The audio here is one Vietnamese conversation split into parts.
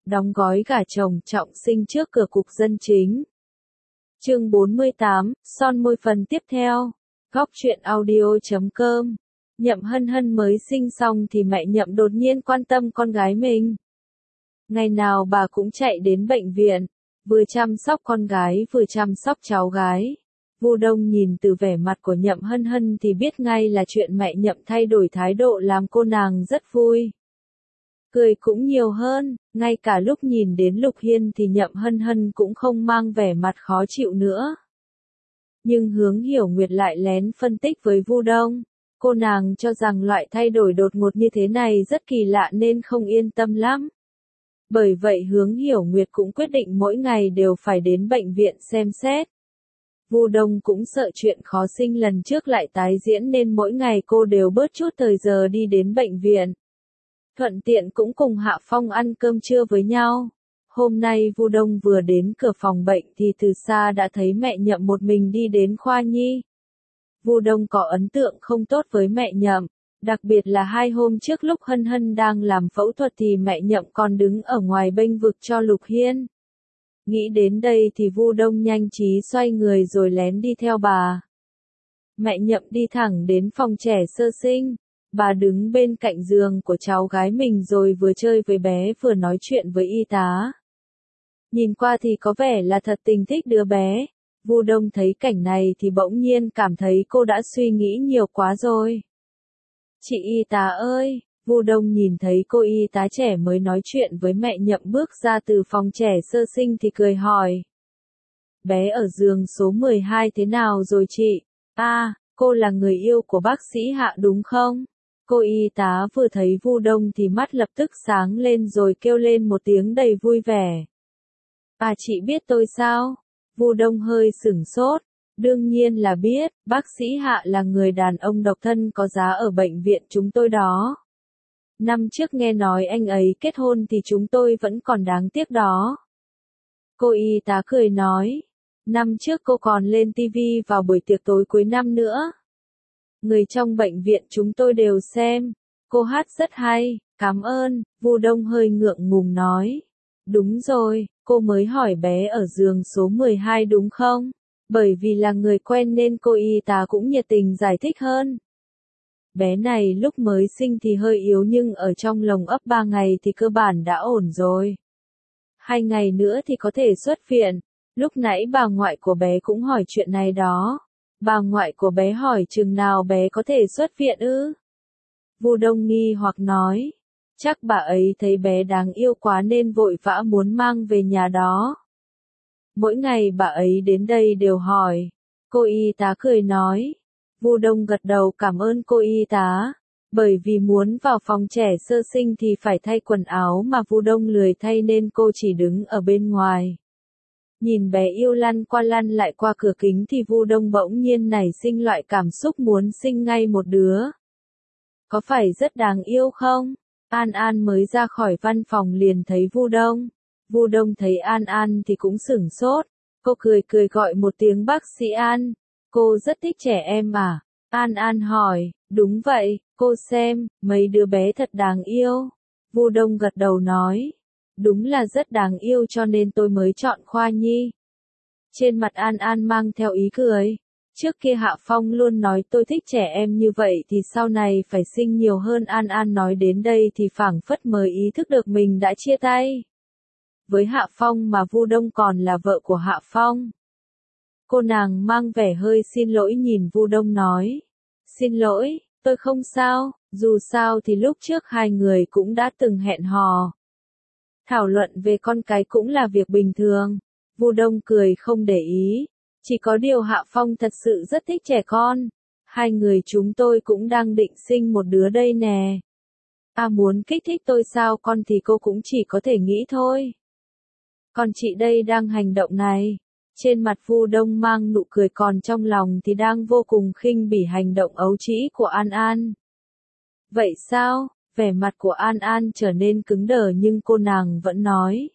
đóng gói gả chồng trọng sinh trước cửa cục dân chính. Chương 48, son môi phần tiếp theo. Góc truyện audio.com. Nhậm Hân Hân mới sinh xong thì mẹ Nhậm đột nhiên quan tâm con gái mình. Ngày nào bà cũng chạy đến bệnh viện, vừa chăm sóc con gái vừa chăm sóc cháu gái. Vu Đông nhìn từ vẻ mặt của Nhậm Hân Hân thì biết ngay là chuyện mẹ Nhậm thay đổi thái độ làm cô nàng rất vui. Cười cũng nhiều hơn, ngay cả lúc nhìn đến Lục Hiên thì Nhậm Hân Hân cũng không mang vẻ mặt khó chịu nữa. Nhưng Hướng Hiểu Nguyệt lại lén phân tích với Vu Đông, cô nàng cho rằng loại thay đổi đột ngột như thế này rất kỳ lạ nên không yên tâm lắm. Bởi vậy Hướng Hiểu Nguyệt cũng quyết định mỗi ngày đều phải đến bệnh viện xem xét. Vu Đông cũng sợ chuyện khó sinh lần trước lại tái diễn nên mỗi ngày cô đều bớt chút thời giờ đi đến bệnh viện. Thuận tiện cũng cùng Hạ Phong ăn cơm trưa với nhau. Hôm nay Vu Đông vừa đến cửa phòng bệnh thì từ xa đã thấy mẹ Nhậm một mình đi đến khoa nhi. Vu Đông có ấn tượng không tốt với mẹ Nhậm, đặc biệt là 2 hôm trước lúc Hân Hân đang làm phẫu thuật thì mẹ Nhậm còn đứng ở ngoài bênh vực cho Lục Hiên. Nghĩ đến đây thì Vu Đông nhanh trí xoay người rồi lén đi theo bà. Mẹ Nhậm đi thẳng đến phòng trẻ sơ sinh. Bà đứng bên cạnh giường của cháu gái mình rồi vừa chơi với bé vừa nói chuyện với y tá. Nhìn qua thì có vẻ là thật tình thích đứa bé. Vu Đông thấy cảnh này thì bỗng nhiên cảm thấy cô đã suy nghĩ nhiều quá rồi. Chị y tá ơi, Vu Đông nhìn thấy cô y tá trẻ mới nói chuyện với mẹ Nhậm bước ra từ phòng trẻ sơ sinh thì cười hỏi. Bé ở giường số 12 thế nào rồi chị? Cô là người yêu của bác sĩ Hạ đúng không? Cô y tá vừa thấy Vu Đông thì mắt lập tức sáng lên rồi kêu lên một tiếng đầy vui vẻ. Chị biết tôi sao? Vu Đông hơi sửng sốt. Đương nhiên là biết, bác sĩ Hạ là người đàn ông độc thân có giá ở bệnh viện chúng tôi đó. Năm trước nghe nói anh ấy kết hôn thì chúng tôi vẫn còn đáng tiếc đó. Cô y tá cười nói. Năm trước cô còn lên TV vào buổi tiệc tối cuối năm nữa. Người trong bệnh viện chúng tôi đều xem. Cô hát rất hay, cảm ơn, Vu Đông hơi ngượng ngùng nói. Đúng rồi, cô mới hỏi bé ở giường số 12 đúng không? Bởi vì là người quen nên cô y tá cũng nhiệt tình giải thích hơn. Bé này lúc mới sinh thì hơi yếu nhưng ở trong lồng ấp 3 ngày thì cơ bản đã ổn rồi. 2 ngày nữa thì có thể xuất viện. Lúc nãy bà ngoại của bé cũng hỏi chuyện này đó. Bà ngoại của bé hỏi chừng nào bé có thể xuất viện ư? Vu Đông nghi hoặc nói. Chắc bà ấy thấy bé đáng yêu quá nên vội vã muốn mang về nhà đó. Mỗi ngày bà ấy đến đây đều hỏi. Cô y tá cười nói. Vu Đông gật đầu cảm ơn cô y tá. Bởi vì muốn vào phòng trẻ sơ sinh thì phải thay quần áo mà Vu Đông lười thay nên cô chỉ đứng ở bên ngoài. Nhìn bé yêu lăn qua lăn lại qua cửa kính thì Vu Đông bỗng nhiên nảy sinh loại cảm xúc muốn sinh ngay một đứa. Có phải rất đáng yêu không? An An mới ra khỏi văn phòng liền thấy Vu Đông. Vu Đông thấy An An thì cũng sửng sốt. Cô cười cười gọi một tiếng bác sĩ An. Cô rất thích trẻ em à? An An hỏi, đúng vậy, cô xem, mấy đứa bé thật đáng yêu. Vu Đông gật đầu nói. Đúng là rất đáng yêu cho nên tôi mới chọn khoa nhi. Trên mặt An An mang theo ý cười. Trước kia Hạ Phong luôn nói tôi thích trẻ em như vậy thì sau này phải sinh nhiều hơn. An An nói đến đây thì phảng phất mới ý thức được mình đã chia tay với Hạ Phong mà Vu Đông còn là vợ của Hạ Phong. Cô nàng mang vẻ hơi xin lỗi nhìn Vu Đông nói. Xin lỗi, tôi không sao, dù sao thì lúc trước 2 người cũng đã từng hẹn hò. Thảo luận về con cái cũng là việc bình thường. Vu Đông cười không để ý. Chỉ có điều Hạ Phong thật sự rất thích trẻ con. 2 người chúng tôi cũng đang định sinh một đứa đây nè. Muốn kích thích tôi sao con thì cô cũng chỉ có thể nghĩ thôi. Còn chị đây đang hành động này. Trên mặt Vu Đông mang nụ cười còn trong lòng thì đang vô cùng khinh bỉ hành động ấu trĩ của An An. Vậy sao? Vẻ mặt của An An trở nên cứng đờ nhưng cô nàng vẫn nói.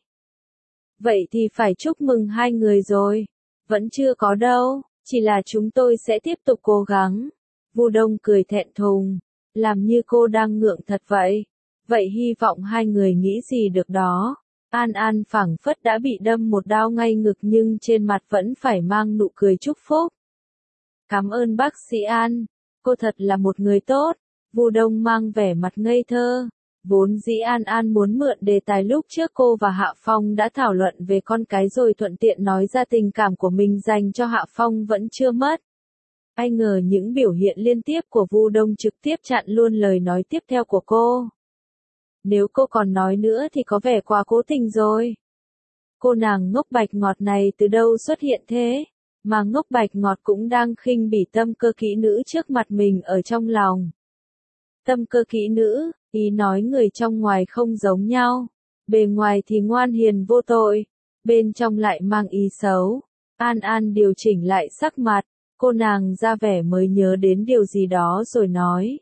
Vậy thì phải chúc mừng 2 người rồi. Vẫn chưa có đâu, chỉ là chúng tôi sẽ tiếp tục cố gắng. Vu Đông cười thẹn thùng, làm như cô đang ngượng thật vậy. Vậy hy vọng 2 người nghĩ gì được đó. An An phảng phất đã bị đâm một đao ngay ngực nhưng trên mặt vẫn phải mang nụ cười chúc phúc. Cảm ơn bác sĩ An, cô thật là một người tốt. Vu Đông mang vẻ mặt ngây thơ. Vốn dĩ An An muốn mượn đề tài lúc trước cô và Hạ Phong đã thảo luận về con cái rồi thuận tiện nói ra tình cảm của mình dành cho Hạ Phong vẫn chưa mất. Ai ngờ những biểu hiện liên tiếp của Vu Đông trực tiếp chặn luôn lời nói tiếp theo của cô. Nếu cô còn nói nữa thì có vẻ quá cố tình rồi. Cô nàng ngốc bạch ngọt này từ đâu xuất hiện thế? Mà ngốc bạch ngọt cũng đang khinh bỉ tâm cơ kỹ nữ trước mặt mình ở trong lòng. Tâm cơ kỹ nữ, ý nói người trong ngoài không giống nhau. Bề ngoài thì ngoan hiền vô tội, bên trong lại mang ý xấu. An An điều chỉnh lại sắc mặt, cô nàng ra vẻ mới nhớ đến điều gì đó rồi nói.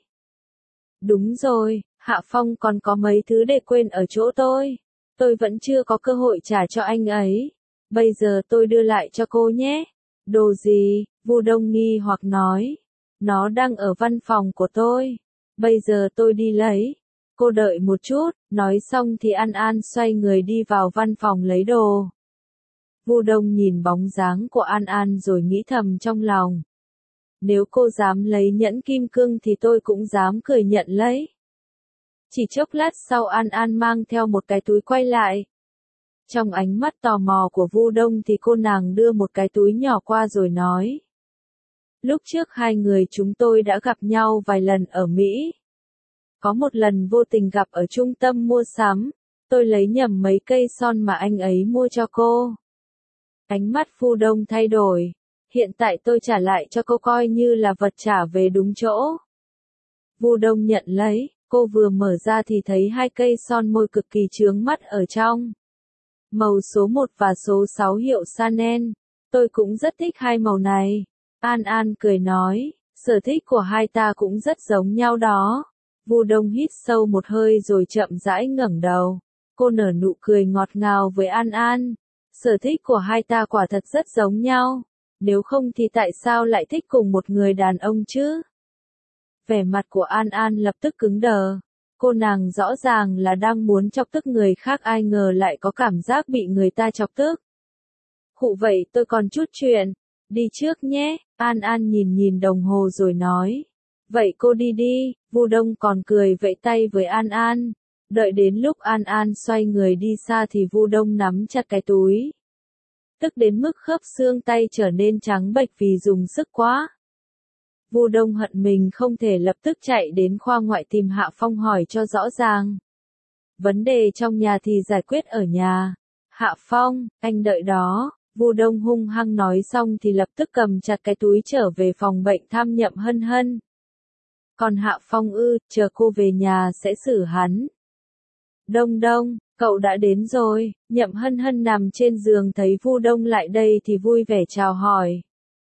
Đúng rồi, Hạ Phong còn có mấy thứ để quên ở chỗ tôi. Tôi vẫn chưa có cơ hội trả cho anh ấy. Bây giờ tôi đưa lại cho cô nhé. Đồ gì? Vu Đông nghi hoặc nói. Nó đang ở văn phòng của tôi. Bây giờ tôi đi lấy. Cô đợi một chút, nói xong thì An An xoay người đi vào văn phòng lấy đồ. Vu Đông nhìn bóng dáng của An An rồi nghĩ thầm trong lòng. Nếu cô dám lấy nhẫn kim cương thì tôi cũng dám cười nhận lấy. Chỉ chốc lát sau An An mang theo một cái túi quay lại. Trong ánh mắt tò mò của Vu Đông thì cô nàng đưa một cái túi nhỏ qua rồi nói. Lúc trước hai người chúng tôi đã gặp nhau vài lần ở Mỹ. Có một lần vô tình gặp ở trung tâm mua sắm, tôi lấy nhầm mấy cây son mà anh ấy mua cho cô. Ánh mắt Vu Đông thay đổi, hiện tại tôi trả lại cho cô coi như là vật trả về đúng chỗ. Vu Đông nhận lấy, cô vừa mở ra thì thấy hai cây son môi cực kỳ chướng mắt ở trong. Màu số 1 và số 6 hiệu Chanel, tôi cũng rất thích hai màu này. An An cười nói, sở thích của hai ta cũng rất giống nhau đó. Vu Đông hít sâu một hơi rồi chậm rãi ngẩng đầu. Cô nở nụ cười ngọt ngào với An An. Sở thích của hai ta quả thật rất giống nhau. Nếu không thì tại sao lại thích cùng một người đàn ông chứ? Vẻ mặt của An An lập tức cứng đờ. Cô nàng rõ ràng là đang muốn chọc tức người khác, ai ngờ lại có cảm giác bị người ta chọc tức. Khụ vậy tôi còn chút chuyện. Đi trước nhé. An An nhìn đồng hồ rồi nói. Vậy cô đi đi. Vu Đông còn cười vẫy tay với An An. Đợi đến lúc An An xoay người đi xa thì Vu Đông nắm chặt cái túi. Tức đến mức khớp xương tay trở nên trắng bệch vì dùng sức quá. Vu Đông hận mình không thể lập tức chạy đến khoa ngoại tìm Hạ Phong hỏi cho rõ ràng. Vấn đề trong nhà thì giải quyết ở nhà. Hạ Phong, anh đợi đó. Vu Đông hung hăng nói xong thì lập tức cầm chặt cái túi trở về phòng bệnh thăm Nhậm Hân Hân. Còn Hạ Phong chờ cô về nhà sẽ xử hắn. Đông Đông, cậu đã đến rồi. Nhậm Hân Hân nằm trên giường thấy Vu Đông lại đây thì vui vẻ chào hỏi.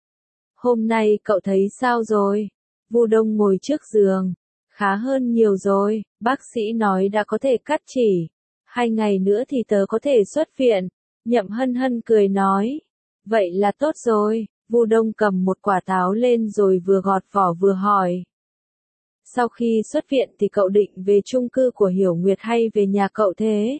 Hôm nay cậu thấy sao rồi? Vu Đông ngồi trước giường. Khá hơn nhiều rồi, bác sĩ nói đã có thể cắt chỉ. 2 ngày nữa thì tớ có thể xuất viện. Nhậm Hân Hân cười nói. Vậy là tốt rồi. Vu Đông cầm một quả táo lên rồi vừa gọt vỏ vừa hỏi. Sau khi xuất viện thì cậu định về chung cư của Hiểu Nguyệt hay về nhà cậu thế?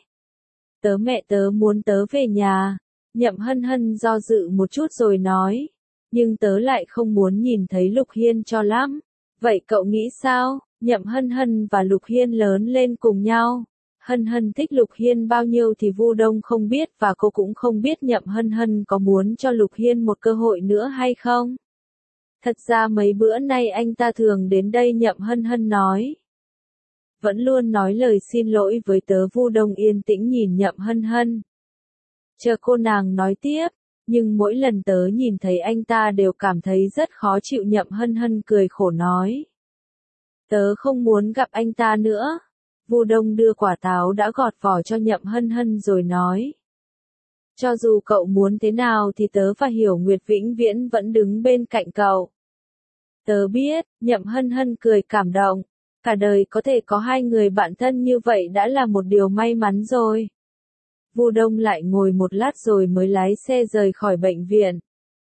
Mẹ tớ muốn tớ về nhà. Nhậm Hân Hân do dự một chút rồi nói. Nhưng tớ lại không muốn nhìn thấy Lục Hiên cho lắm. Vậy cậu nghĩ sao? Nhậm Hân Hân và Lục Hiên lớn lên cùng nhau. Hân Hân thích Lục Hiên bao nhiêu thì Vu Đông không biết và cô cũng không biết Nhậm Hân Hân có muốn cho Lục Hiên một cơ hội nữa hay không. Thật ra mấy bữa nay anh ta thường đến đây, Nhậm Hân Hân nói. Vẫn luôn nói lời xin lỗi với tớ. Vu Đông yên tĩnh nhìn Nhậm Hân Hân. Chờ cô nàng nói tiếp, nhưng mỗi lần tớ nhìn thấy anh ta đều cảm thấy rất khó chịu. Nhậm Hân Hân cười khổ nói. Tớ không muốn gặp anh ta nữa. Vu Đông đưa quả táo đã gọt vỏ cho Nhậm Hân Hân rồi nói. Cho dù cậu muốn thế nào thì tớ và Hiểu Nguyệt vĩnh viễn vẫn đứng bên cạnh cậu. Tớ biết. Nhậm Hân Hân cười cảm động. Cả đời có thể có 2 người bạn thân như vậy đã là một điều may mắn rồi. Vu Đông lại ngồi một lát rồi mới lái xe rời khỏi bệnh viện.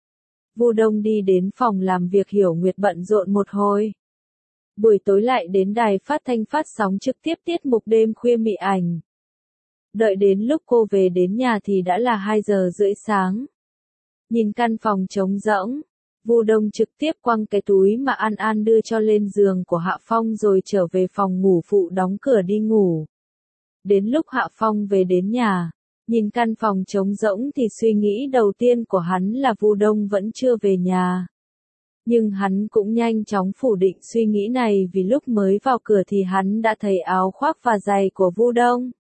Vu Đông đi đến phòng làm việc Hiểu Nguyệt bận rộn một hồi. Buổi tối lại đến đài phát thanh phát sóng trực tiếp tiết mục đêm khuya mị ảnh. Đợi đến lúc cô về đến nhà thì đã là 2 giờ rưỡi sáng. Nhìn căn phòng trống rỗng, Vu Đông trực tiếp quăng cái túi mà An An đưa cho lên giường của Hạ Phong rồi trở về phòng ngủ phụ đóng cửa đi ngủ. Đến lúc Hạ Phong về đến nhà, nhìn căn phòng trống rỗng thì suy nghĩ đầu tiên của hắn là Vu Đông vẫn chưa về nhà. Nhưng hắn cũng nhanh chóng phủ định suy nghĩ này vì lúc mới vào cửa thì hắn đã thấy áo khoác và giày của Vu Đông.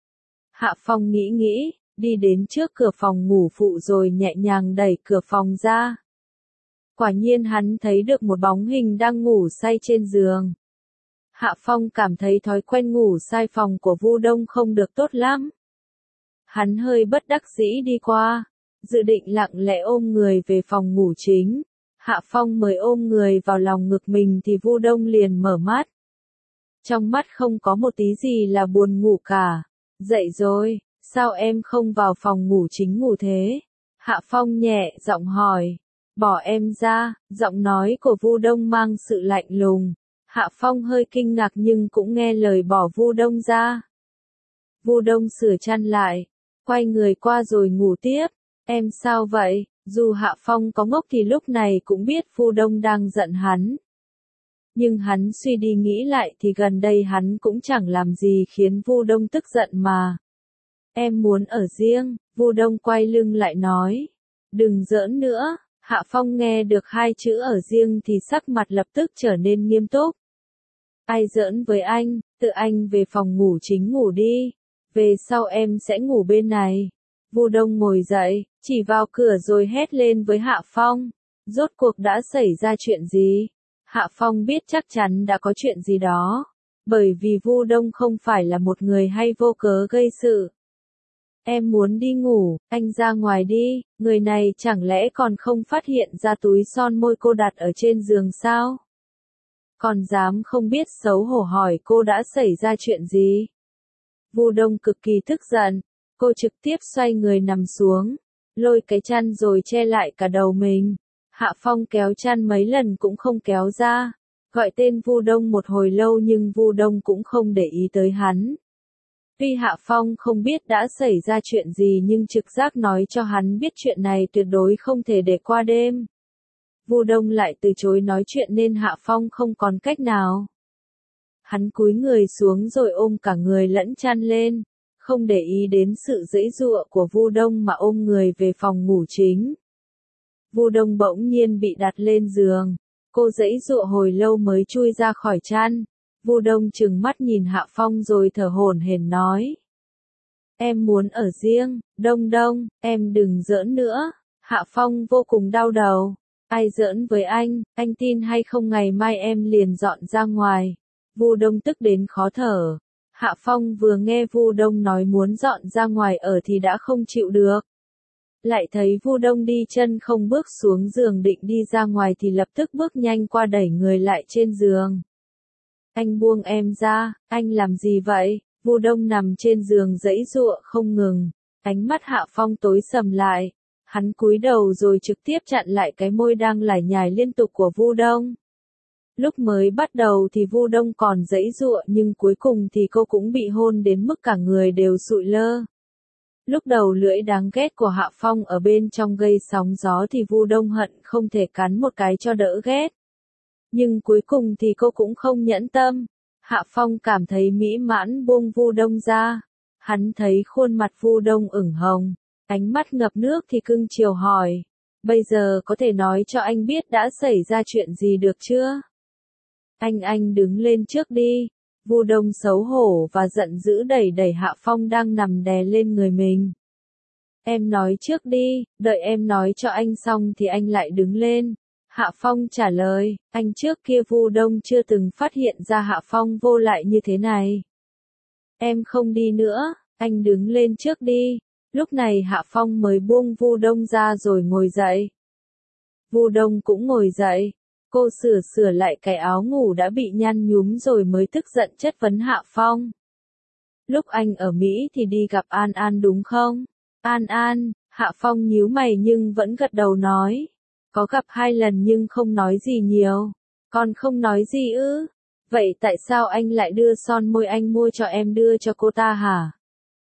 Hạ Phong nghĩ, đi đến trước cửa phòng ngủ phụ rồi nhẹ nhàng đẩy cửa phòng ra. Quả nhiên hắn thấy được một bóng hình đang ngủ say trên giường. Hạ Phong cảm thấy thói quen ngủ sai phòng của Vu Đông không được tốt lắm. Hắn hơi bất đắc dĩ đi qua, dự định lặng lẽ ôm người về phòng ngủ chính. Hạ Phong mới ôm người vào lòng ngực mình thì Vu Đông liền mở mắt. Trong mắt không có một tí gì là buồn ngủ cả. Dậy rồi, sao em không vào phòng ngủ chính ngủ thế? Hạ Phong nhẹ giọng hỏi. Bỏ em ra, giọng nói của Vu Đông mang sự lạnh lùng. Hạ Phong hơi kinh ngạc nhưng cũng nghe lời bỏ Vu Đông ra. Vu Đông sửa chăn lại, quay người qua rồi ngủ tiếp. Em sao vậy? Dù Hạ Phong có ngốc thì lúc này cũng biết Vu Đông đang giận hắn. Nhưng hắn suy đi nghĩ lại thì gần đây hắn cũng chẳng làm gì khiến Vu Đông tức giận mà. Em muốn ở riêng, Vu Đông quay lưng lại nói. Đừng giỡn nữa. Hạ Phong nghe được 2 chữ ở riêng thì sắc mặt lập tức trở nên nghiêm túc. Ai giỡn với anh, tự anh về phòng ngủ chính ngủ đi. Về sau em sẽ ngủ bên này. Vu Đông ngồi dậy, chỉ vào cửa rồi hét lên với Hạ Phong. Rốt cuộc đã xảy ra chuyện gì? Hạ Phong biết chắc chắn đã có chuyện gì đó. Bởi vì Vu Đông không phải là một người hay vô cớ gây sự. Em muốn đi ngủ, anh ra ngoài đi, người này chẳng lẽ còn không phát hiện ra túi son môi cô đặt ở trên giường sao? Còn dám không biết xấu hổ hỏi cô đã xảy ra chuyện gì? Vu Đông cực kỳ tức giận, cô trực tiếp xoay người nằm xuống, lôi cái chăn rồi che lại cả đầu mình. Hạ Phong kéo chăn mấy lần cũng không kéo ra, gọi tên Vu Đông một hồi lâu nhưng Vu Đông cũng không để ý tới hắn. Tuy Hạ Phong không biết đã xảy ra chuyện gì nhưng trực giác nói cho hắn biết chuyện này tuyệt đối không thể để qua đêm. Vu Đông lại từ chối nói chuyện nên Hạ Phong không còn cách nào. Hắn cúi người xuống rồi ôm cả người lẫn chăn lên, không để ý đến sự giãy giụa của Vu Đông mà ôm người về phòng ngủ chính. Vu Đông bỗng nhiên bị đặt lên giường, cô giãy giụa hồi lâu mới chui ra khỏi chăn. Vu Đông trừng mắt nhìn Hạ Phong rồi thở hổn hển nói. Em muốn ở riêng, Đông Đông, em đừng giỡn nữa. Hạ Phong vô cùng đau đầu. Ai giỡn với anh tin hay không ngày mai em liền dọn ra ngoài. Vu Đông tức đến khó thở. Hạ Phong vừa nghe Vu Đông nói muốn dọn ra ngoài ở thì đã không chịu được. Lại thấy Vu Đông đi chân không bước xuống giường định đi ra ngoài thì lập tức bước nhanh qua đẩy người lại trên giường. Anh buông em ra, anh làm gì vậy? Vu Đông nằm trên giường giãy giụa không ngừng, ánh mắt Hạ Phong tối sầm lại. Hắn cúi đầu rồi trực tiếp chặn lại cái môi đang lải nhải liên tục của Vu Đông. Lúc mới bắt đầu thì Vu Đông còn giãy giụa nhưng cuối cùng thì cô cũng bị hôn đến mức cả người đều sụi lơ. Lúc đầu lưỡi đáng ghét của Hạ Phong ở bên trong gây sóng gió thì Vu Đông hận không thể cắn một cái cho đỡ ghét. Nhưng cuối cùng thì cô cũng không nhẫn tâm. Hạ Phong cảm thấy mỹ mãn buông Vu Đông ra. Hắn thấy khuôn mặt Vu Đông ửng hồng, ánh mắt ngập nước thì cưng chiều hỏi. Bây giờ có thể nói cho anh biết đã xảy ra chuyện gì được chưa? Anh đứng lên trước đi. Vu Đông xấu hổ và giận dữ đẩy đẩy Hạ Phong đang nằm đè lên người mình. Em nói trước đi, đợi em nói cho anh xong thì anh lại đứng lên. Hạ Phong trả lời, anh trước kia Vu Đông chưa từng phát hiện ra Hạ Phong vô lại như thế này. Em không đi nữa, anh đứng lên trước đi. Lúc này Hạ Phong mới buông Vu Đông ra rồi ngồi dậy. Vu Đông cũng ngồi dậy. Cô sửa lại cái áo ngủ đã bị nhăn nhúm rồi mới tức giận chất vấn Hạ Phong. Lúc anh ở Mỹ thì đi gặp An An đúng không? An An, Hạ Phong nhíu mày nhưng vẫn gật đầu nói. Có gặp 2 lần nhưng không nói gì nhiều. Còn không nói gì ư? Vậy tại sao anh lại đưa son môi anh mua cho em đưa cho cô ta hả?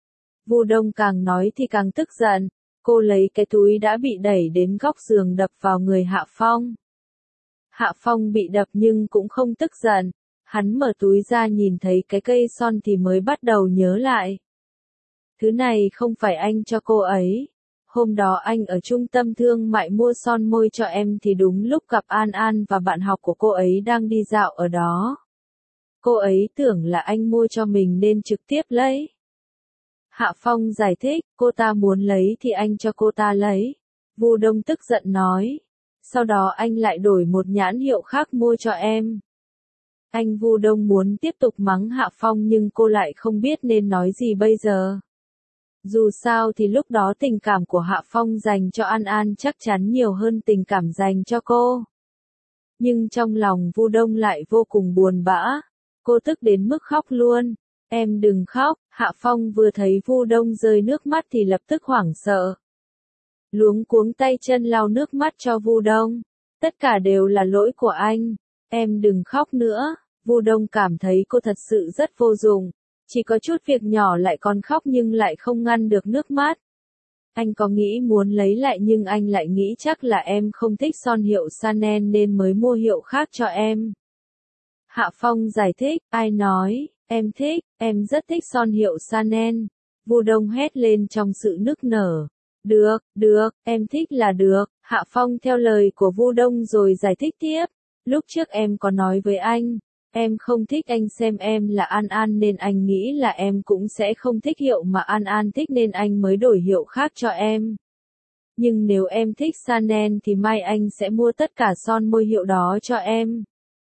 Vu Đông càng nói thì càng tức giận, cô lấy cái túi đã bị đẩy đến góc giường đập vào người Hạ Phong. Hạ Phong bị đập nhưng cũng không tức giận, hắn mở túi ra nhìn thấy cái cây son thì mới bắt đầu nhớ lại. Thứ này không phải anh cho cô ấy. Hôm đó anh ở trung tâm thương mại mua son môi cho em thì đúng lúc gặp An An và bạn học của cô ấy đang đi dạo ở đó. Cô ấy tưởng là anh mua cho mình nên trực tiếp lấy. Hạ Phong giải thích, cô ta muốn lấy thì anh cho cô ta lấy. Vu Đông tức giận nói. Sau đó anh lại đổi một nhãn hiệu khác mua cho em. Anh Vu Đông muốn tiếp tục mắng Hạ Phong nhưng cô lại không biết nên nói gì bây giờ. Dù sao thì lúc đó tình cảm của Hạ Phong dành cho An An chắc chắn nhiều hơn tình cảm dành cho cô. Nhưng trong lòng Vu Đông lại vô cùng buồn bã. Cô tức đến mức khóc luôn. Em đừng khóc, Hạ Phong vừa thấy Vu Đông rơi nước mắt thì lập tức hoảng sợ. Luống cuống tay chân lau nước mắt cho Vu Đông. Tất cả đều là lỗi của anh. Em đừng khóc nữa. Vu Đông cảm thấy cô thật sự rất vô dụng. Chỉ có chút việc nhỏ lại còn khóc nhưng lại không ngăn được nước mắt. Anh có nghĩ muốn lấy lại nhưng anh lại nghĩ chắc là em không thích son hiệu Chanel nên mới mua hiệu khác cho em. Hạ Phong giải thích, ai nói, em thích, em rất thích son hiệu Chanel. Vu Đông hét lên trong sự nức nở. Được, em thích là được. Hạ Phong theo lời của Vu Đông rồi giải thích tiếp. Lúc trước em có nói với anh, em không thích anh xem em là An An nên anh nghĩ là em cũng sẽ không thích hiệu mà An An thích nên anh mới đổi hiệu khác cho em. Nhưng nếu em thích Chanel thì mai anh sẽ mua tất cả son môi hiệu đó cho em.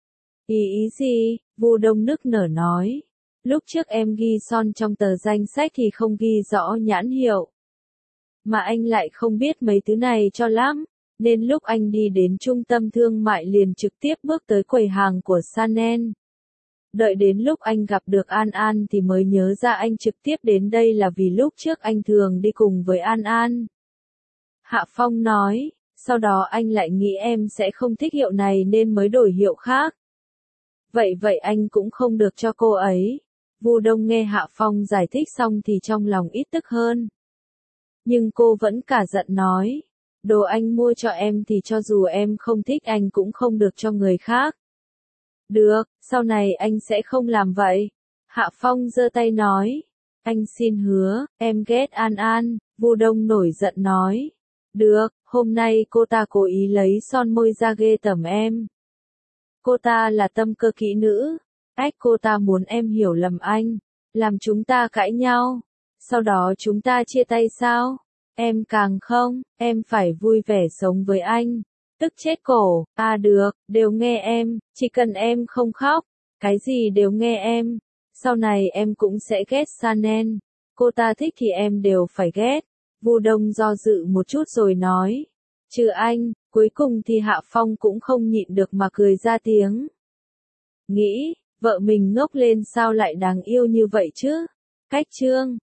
Ý gì? Vu Đông nức nở nói. Lúc trước em ghi son trong tờ danh sách thì không ghi rõ nhãn hiệu. Mà anh lại không biết mấy thứ này cho lắm. Nên lúc anh đi đến trung tâm thương mại liền trực tiếp bước tới quầy hàng của Chanel. Đợi đến lúc anh gặp được An An thì mới nhớ ra anh trực tiếp đến đây là vì lúc trước anh thường đi cùng với An An. Hạ Phong nói, sau đó anh lại nghĩ em sẽ không thích hiệu này nên mới đổi hiệu khác. Vậy anh cũng không được cho cô ấy. Vu Đông nghe Hạ Phong giải thích xong thì trong lòng ít tức hơn. Nhưng cô vẫn cả giận nói. Đồ anh mua cho em thì cho dù em không thích anh cũng không được cho người khác. Được, sau này anh sẽ không làm vậy. Hạ Phong giơ tay nói. Anh xin hứa, em ghét An An. Vu Đông nổi giận nói. Được, hôm nay cô ta cố ý lấy son môi ra ghê tởm em. Cô ta là tâm cơ kỹ nữ. Cô ta muốn em hiểu lầm anh. Làm chúng ta cãi nhau. Sau đó chúng ta chia tay sao? Em càng không, em phải vui vẻ sống với anh. Tức chết cổ, được, đều nghe em, chỉ cần em không khóc, cái gì đều nghe em. Sau này em cũng sẽ ghét Chanel. Cô ta thích thì em đều phải ghét. Vu Đông do dự một chút rồi nói. Trừ anh, cuối cùng thì Hạ Phong cũng không nhịn được mà cười ra tiếng. Nghĩ, vợ mình ngốc lên sao lại đáng yêu như vậy chứ? Cách chương